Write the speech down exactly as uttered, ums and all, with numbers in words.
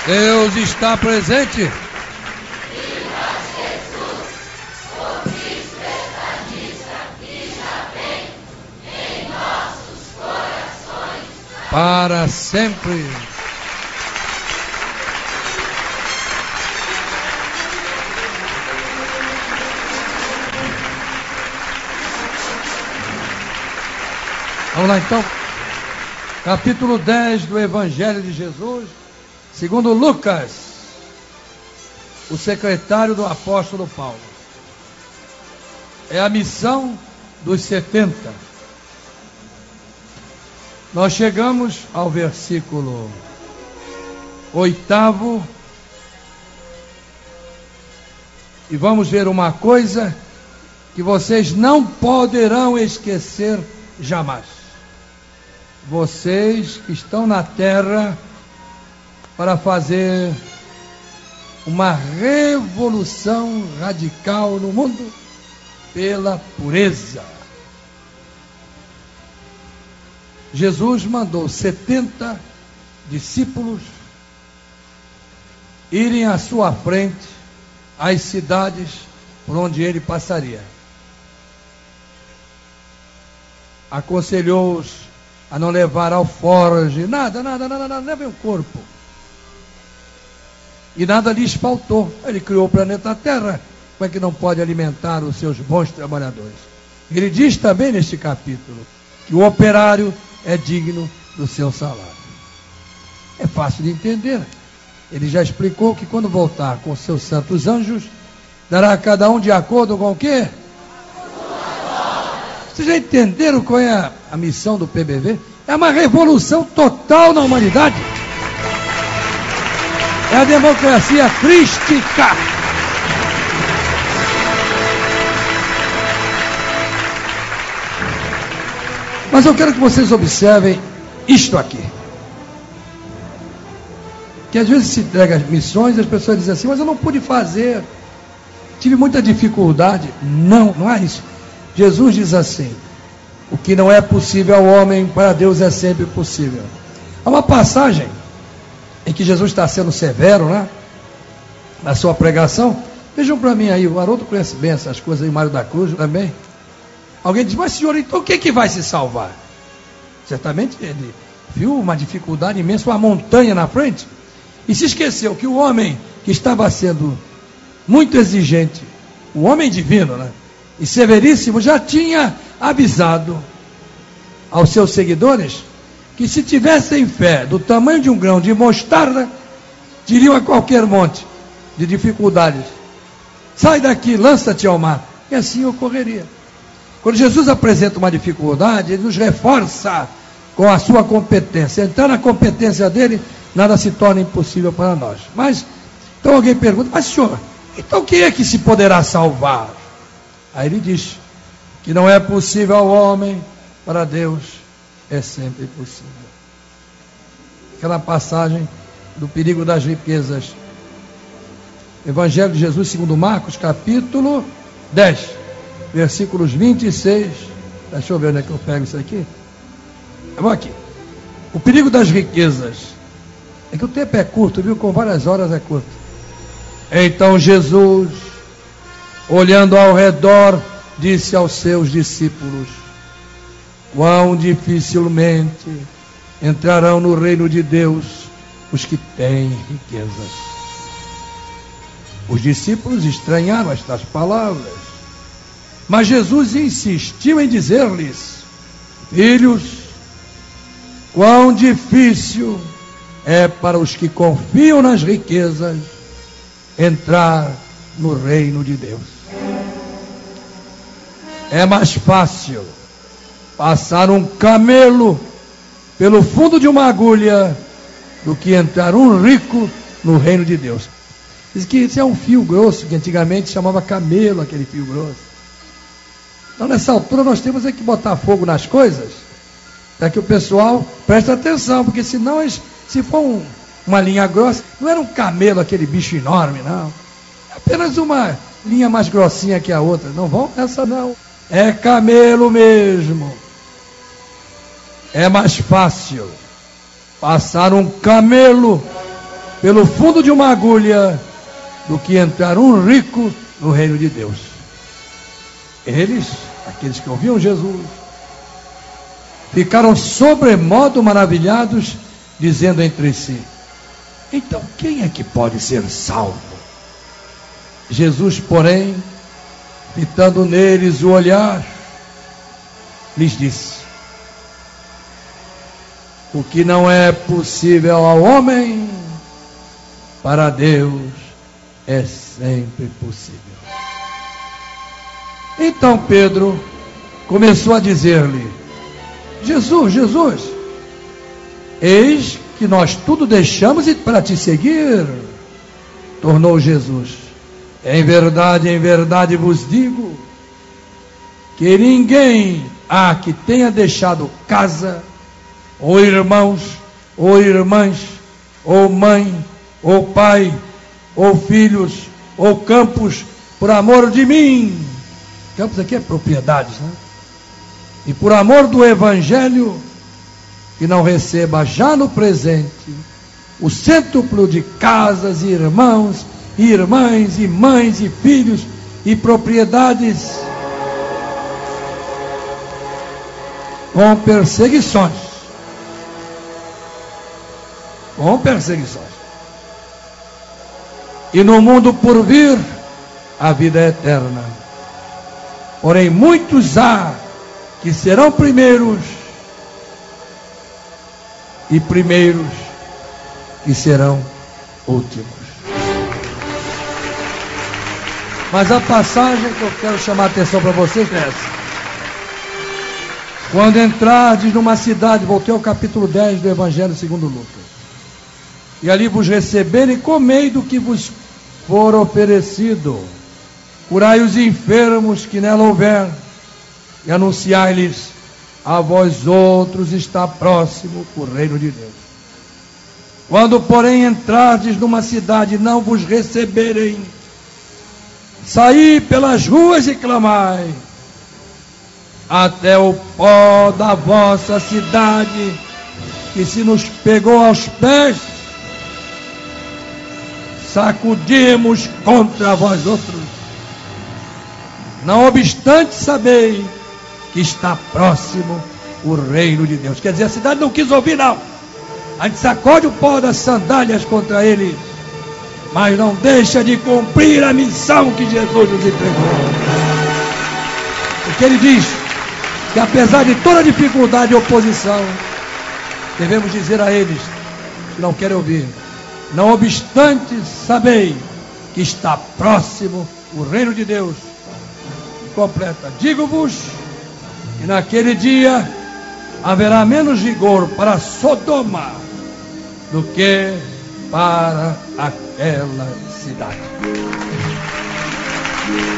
Deus está presente. Viva Jesus, o Cristo evangelista que já vem em nossos corações. Para sempre. Vamos lá então. Capítulo dez do Evangelho de Jesus, segundo Lucas, o secretário do apóstolo Paulo. É a missão dos setenta. Nós chegamos ao versículo oitavo e vamos ver uma coisa que vocês não poderão esquecer jamais. Vocês que estão na terra para fazer uma revolução radical no mundo pela pureza. Jesus mandou setenta discípulos irem à sua frente às cidades por onde ele passaria. Aconselhou-os a não levar alforje, nada, nada, nada, nada, levem o corpo. E nada lhes faltou. Ele criou o planeta Terra, como é que não pode alimentar os seus bons trabalhadores? Ele diz também neste capítulo que o operário é digno do seu salário. É fácil de entender. Ele já explicou que quando voltar com seus santos anjos, dará a cada um de acordo com o quê? Vocês já entenderam qual é a, a missão do P B V? É uma revolução total na humanidade. É a democracia crística. Mas eu quero que vocês observem isto aqui. Que às vezes se entrega as missões e as pessoas dizem assim, mas eu não pude fazer, tive muita dificuldade. Não, não é isso. Jesus diz assim: o que não é possível ao homem, para Deus é sempre possível. Há uma passagem em que Jesus está sendo severo, né? Na sua pregação. Vejam para mim aí, o Haroldo conhece bem essas coisas aí, o Mário da Cruz também. Alguém diz, mas senhor, então o que, que vai se salvar? Certamente ele viu uma dificuldade imensa, uma montanha na frente, e se esqueceu que o homem que estava sendo muito exigente, o homem divino, né? E severíssimo, já tinha avisado aos seus seguidores que se tivessem fé do tamanho de um grão de mostarda, diriam a qualquer monte de dificuldades, sai daqui, lança-te ao mar, e assim ocorreria. Quando Jesus apresenta uma dificuldade, ele nos reforça com a sua competência. Entrar na competência dele, nada se torna impossível para nós. Mas, então alguém pergunta, mas senhor, então quem é que se poderá salvar? Aí ele diz que não é possível ao homem, para Deus é sempre possível. Aquela passagem do perigo das riquezas. Evangelho de Jesus segundo Marcos, capítulo dez, versículos vinte e seis. Deixa eu ver onde é que eu pego isso aqui. Vamos aqui. O perigo das riquezas. É que o tempo é curto, viu? Com várias horas é curto. Então Jesus, olhando ao redor, disse aos seus discípulos: quão dificilmente entrarão no reino de Deus os que têm riquezas. Os discípulos estranharam estas palavras, mas Jesus insistiu em dizer-lhes: filhos, quão difícil é para os que confiam nas riquezas entrar no reino de Deus. É mais fácil passar um camelo pelo fundo de uma agulha do que entrar um rico no reino de Deus. Diz que isso é um fio grosso, que antigamente chamava camelo, aquele fio grosso. Então nessa altura nós temos é que botar fogo nas coisas, para que o pessoal preste atenção, porque senão, se for um, uma linha grossa, não era um camelo, aquele bicho enorme, não. É apenas uma linha mais grossinha que a outra. Não vão nessa não. É camelo mesmo. É mais fácil passar um camelo pelo fundo de uma agulha do que entrar um rico no reino de Deus. Eles, aqueles que ouviam Jesus, ficaram sobremodo maravilhados, dizendo entre si: então quem é que pode ser salvo? Jesus, porém, fitando neles o olhar, lhes disse: o que não é possível ao homem, para Deus é sempre possível. Então Pedro começou a dizer-lhe: Jesus, Jesus, eis que nós tudo deixamos e para te seguir. Tornou Jesus: em verdade, em verdade vos digo, que ninguém há que tenha deixado casa, ou irmãos, ou irmãs, ou mãe, ou pai, ou filhos, ou campos, por amor de mim. Campos aqui é propriedades, né? E por amor do Evangelho, que não receba já no presente o cêntuplo de casas, e irmãos, e irmãs, e mães, e filhos, e propriedades, com perseguições. Com perseguições. E no mundo por vir, a vida é eterna. Porém, muitos há que serão primeiros, e primeiros que serão últimos. Mas a passagem que eu quero chamar a atenção para vocês é essa. Quando entrardes numa cidade, voltei ao capítulo dez do Evangelho segundo Lucas, e ali vos receberem, comei do que vos for oferecido, curai os enfermos que nela houver, e anunciai-lhes: a vós outros está próximo o reino de Deus. Quando, porém, entrardes numa cidade e não vos receberem, saí pelas ruas e clamai: até o pó da vossa cidade, que se nos pegou aos pés, sacudimos contra vós outros. Não obstante, sabei que está próximo o reino de Deus. Quer dizer, a cidade não quis ouvir, não. A gente sacode o pó das sandálias contra ele, mas não deixa de cumprir a missão que Jesus nos entregou. Porque ele diz que, apesar de toda dificuldade e oposição, devemos dizer a eles que não querem ouvir: não obstante, sabei que está próximo o reino de Deus. E completa: digo-vos que naquele dia haverá menos rigor para Sodoma do que para aquela cidade.